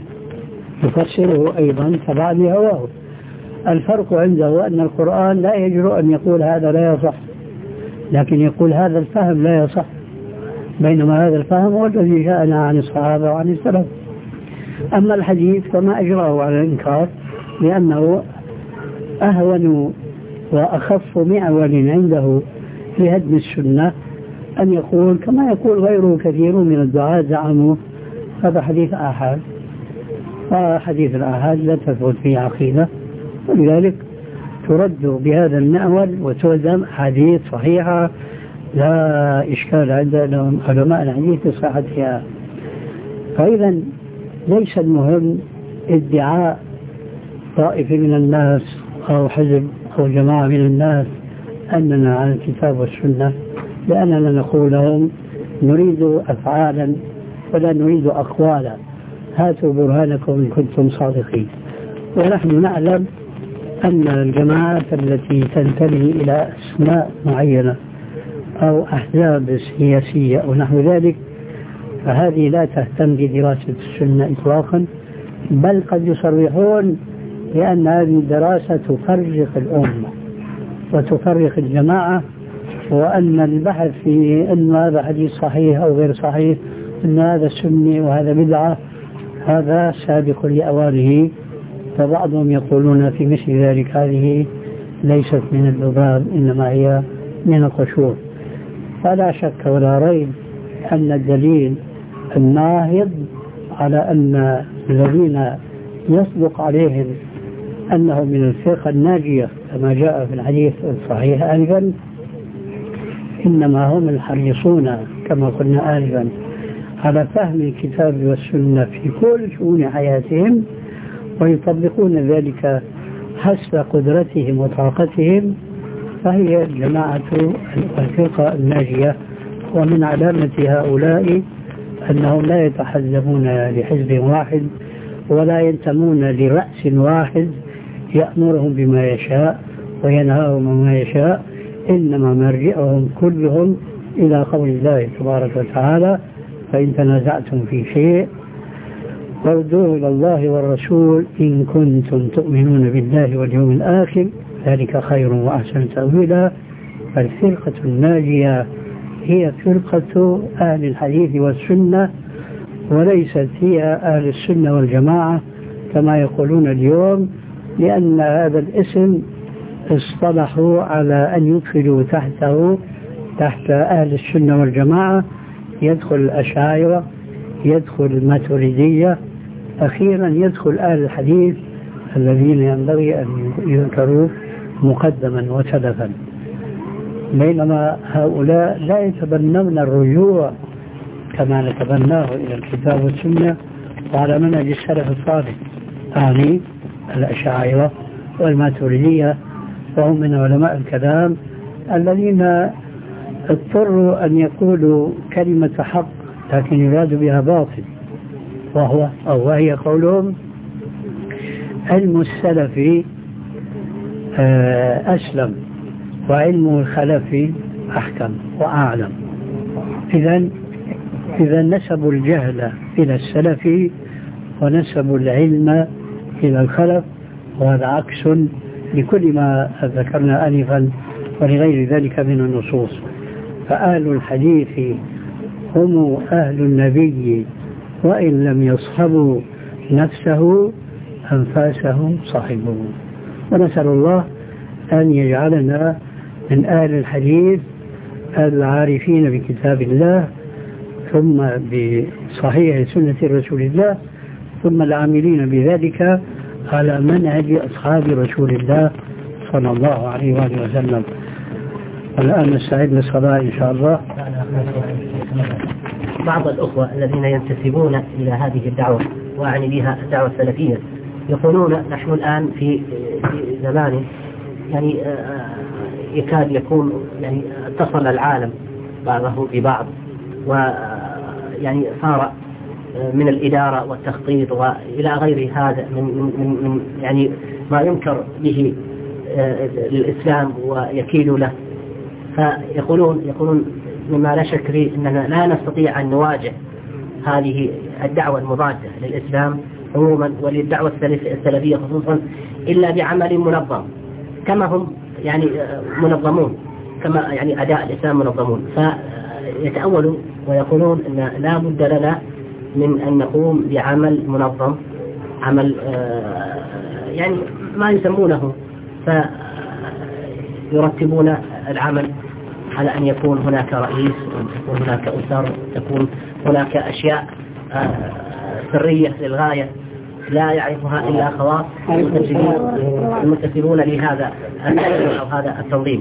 يفسره أيضا تبع لهواه. الفرق عنده أن القرآن لا يجرؤ أن يقول هذا لا يصح، لكن يقول هذا الفهم لا يصح، بينما هذا الفهم هو الذي جاءنا عن الصحابة وعن السلف. أما الحديث فما أجراه على الإنكار، لأنه أهون وأخف معول عنده في هدم السنة أن يقول كما يقول غيره كثير من الدعاة زعموا هذا حديث آحاد، وحديث الآحاد لا تثبت فيه عقيدة، ولذلك ترد بهذا المعول وتهدم حديث صحيحة لا إشكال عند علماء الحديث بصحتها. فإذا ليس المهم ادعاء طائفة من الناس أو حزب أو جماعة من الناس أننا على الكتاب والسنة، لأننا نقول لهم نريد أفعالا ولا نريد أقوالا، هاتوا برهانكم إن كنتم صادقين. ونحن نعلم أن الجماعات التي تنتمي إلى أسماء معينة أو أحزاب سياسية أو نحو ذلك فهذه لا تهتم بدراسة السنة إطلاقا، بل قد يصرحون لأن هذه الدراسة تفرق الأمة وتفرق الجماعة، وأن البحث في أن هذا حديث صحيح أو غير صحيح، أن هذا سني وهذا بدعة، هذا سابق لأوانه. فبعضهم يقولون في مثل ذلك هذه ليست من الذباب إنما هي من القشور. فلا شك ولا ريب أن الدليل الناهض على أن الذين يصدق عليهم أنهم من الفرقة الناجية كما جاء في الحديث الصحيح آنفا إنما هم الحريصون كما قلنا آنفا على فهم الكتاب والسنة في كل شؤون حياتهم، ويطبقون ذلك حسب قدرتهم وطاقتهم، فهي الجماعة الفرقة الناجية. ومن علامة هؤلاء أنهم لا يتحزبون لحزب واحد ولا ينتمون لرأس واحد يأمرهم بما يشاء وينهاهم عما يشاء، إنما مرجعهم كلهم إلى قول الله تبارك وتعالى فإن تنازعتم في شيء فردوه إلى الله والرسول إن كنتم تؤمنون بالله واليوم الآخر ذلك خير وأحسن تأويلا. فالفرقة الناجية هي فرقة أهل الحديث والسنة، وليست هي أهل السنة والجماعة كما يقولون اليوم، لأن هذا الاسم اصطلحوا على أن يدخلوا تحته تحت أهل السنة والجماعة يدخل الأشاعرة، يدخل الماتريدية، أخيرا يدخل أهل الحديث الذين ينبغي أن يذكروا مقدما وسلفا. بينما هؤلاء لا يتبنون الرجوع كما نتبناه إلى الكتاب والسنة وعلى منهج السلف الصالح، يعني الأشاعرة والماتريدية، وهم من علماء الكلام الذين اضطروا أن يقولوا كلمة حق لكن يراد بها باطل، وهو أو وهي قولهم علم السلف أسلم وعلم الخلف أحكم وأعلم. إذن إذا نسبوا الجهل إلى السلف ونسبوا العلم إلى الخلف، وهذا عكس لكل ما ذكرنا آنفا ولغير ذلك من النصوص. فأهل الحديث هم أهل النبي وإن لم يصحبوا نفسه أنفاسهم صاحبه. ونسأل الله أن يجعلنا من أهل الحديث العارفين بكتاب الله ثم بصحيح سنة رسول الله ثم العاملين بذلك على منهج أصحاب رسول الله صلى الله عليه وآله وسلم. والآن نستعد للصلاة إن شاء الله. بعض الأخوة الذين ينتسبون إلى هذه الدعوة وأعني بها الدعوة السلفية يقولون نحن الآن في زمان يعني يكاد يكون يعني اتصل العالم بعضه ببعض، ويعني صار من الإدارة والتخطيط وإلى غير هذا من, من, من يعني ما ينكر به الإسلام ويكيل له. فيقولون يقولون مما لا شك فيه أننا لا نستطيع أن نواجه هذه الدعوة المضادة للإسلام عموما وللدعوة السلفية خصوصا إلا بعمل منظم كما هم يعني منظمون، كما يعني أداء الإسلام منظمون. فيتأولوا ويقولون أن لا بد لنا من أن نقوم بعمل منظم، عمل يعني ما يسمونه، فيرتبون العمل على أن يكون هناك رئيس ويكون هناك أسر، تكون هناك أشياء سرية للغاية لا يعرفها إلا خواص المنتسبون لهذا أو هذا التنظيم.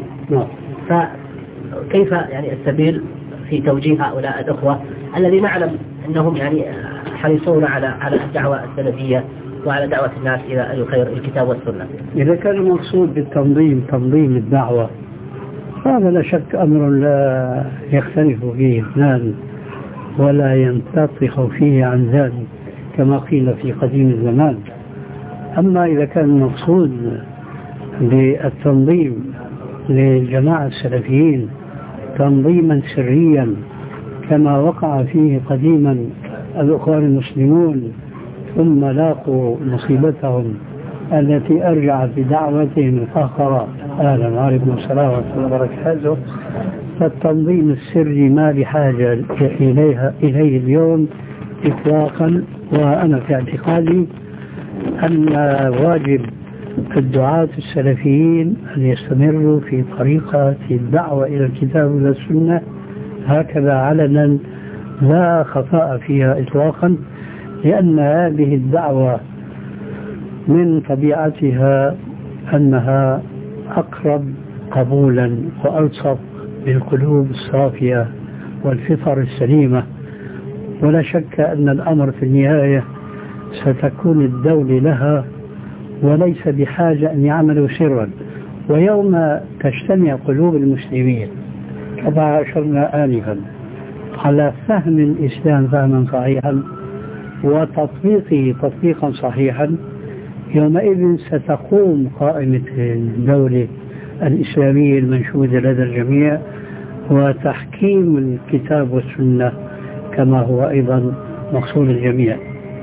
فكيف يعني السبيل في توجيه هؤلاء الأخوة الذين نعلم أنهم يعني حريصون على على الدعوة السلفية وعلى دعوة الناس إلى الخير الكتاب والسنة؟ إذا كان المقصود بالتنظيم تنظيم الدعوة هذا لا شك أمر لا يختلف فيه اثنان ولا ينتطق فيه عن ذلك كما قيل في قديم الزمان. أما إذا كان المقصود بالتنظيم للجماعة السلفيين تنظيما سريا كما وقع فيه قديما الأخوان المسلمون ثم لاقوا مصيبتهم التي أرجعت بدعوتهم الفاخرة أهلا وعليكم السلام ورحمة الله وبركاته، فالتنظيم السري ما بحاجة إليها إليه اليوم إطلاقا. وأنا في اعتقادي أن واجب الدعاة السلفيين أن يستمروا في طريقة الدعوة إلى الكتاب والسنة هكذا علنا لا خفاء فيها إطلاقا، لأن هذه الدعوة من طبيعتها أنها أقرب قبولا وألصق بالقلوب الصافية والفطر السليمة. ولا شك أن الأمر في النهاية ستكون الدولة لها وليس بحاجة أن يعملوا سرا. ويوم تجتمع قلوب المسلمين كما أشرنا آنفا على فهم الإسلام فهما صحيحا وتطبيقه تطبيقا صحيحا، يومئذ ستقوم قائمة الدولة الإسلامية المنشودة لدى الجميع وتحكيم الكتاب والسنة كما هو أيضا مقصود الجميع.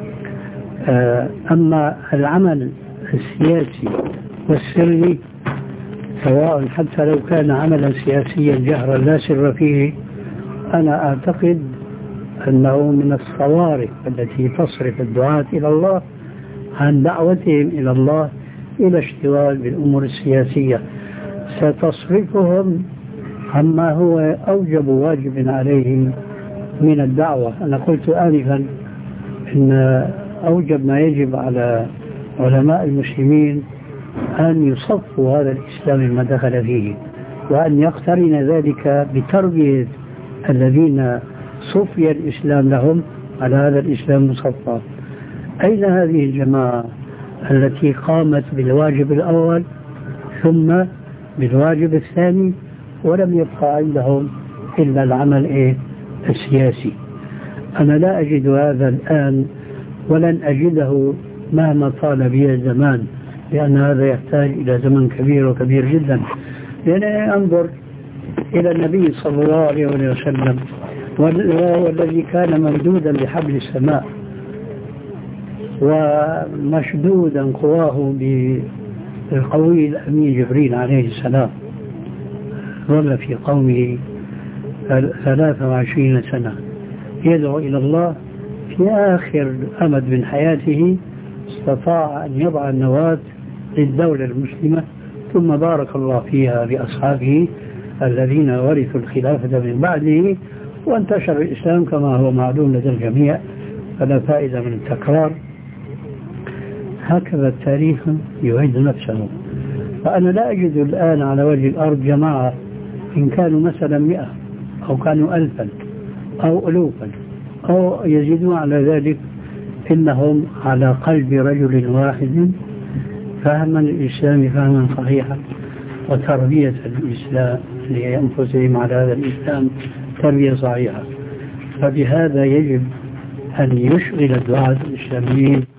أما العمل السياسي والسري سواء حتى لو كان عملا سياسيا جهرا لا سر فيه، أنا أعتقد أنه من الصوارف التي تصرف الدعاة إلى الله عن دعوتهم إلى الله إلى اشتغال بالأمور السياسية، ستصرفهم عما هو أوجب واجب عليهم من الدعوة. أنا قلت آنفا أن أوجب ما يجب على علماء المسلمين أن يصفوا هذا الإسلام ما دخل فيه، وأن يقترن ذلك بتربية الذين صفي الإسلام لهم على هذا الإسلام المصفى. أين هذه الجماعة التي قامت بالواجب الأول ثم بالواجب الثاني ولم يبقى عندهم إلا العمل إيه؟ السياسي؟ أنا لا أجد هذا الآن ولن أجده مهما طال بي الزمان، لأن هذا يحتاج إلى زمن كبير وكبير جدا. يعني أنظر إلى النبي صلى الله عليه وسلم وهو الذي كان ممدودا بحبل السماء ومشدودا قواه بالقوي الأمين جبريل عليه السلام، ظل في قومه ثلاثة وعشرين سنة يدعو إلى الله. في آخر أمد من حياته استطاع أن يضع النواة للدولة المسلمة، ثم بارك الله فيها بأصحابه الذين ورثوا الخلافة من بعده، وانتشر الإسلام كما هو معلوم لدى الجميع، فلا فائدة من التكرار. هكذا التاريخ يعيد نفسه. فأنا لا أجد الآن على وجه الأرض جماعة إن كانوا مثلا مئة أو كانوا ألفا أو ألوفا أو يزيدون على ذلك، إنهم على قلب رجل واحد فهما الإسلام فهما صحيحا، وتربية الإسلام لأنفسهم على هذا الإسلام تربية صحيحة. فبهذا يجب أن يشغل الدعاة الإسلاميين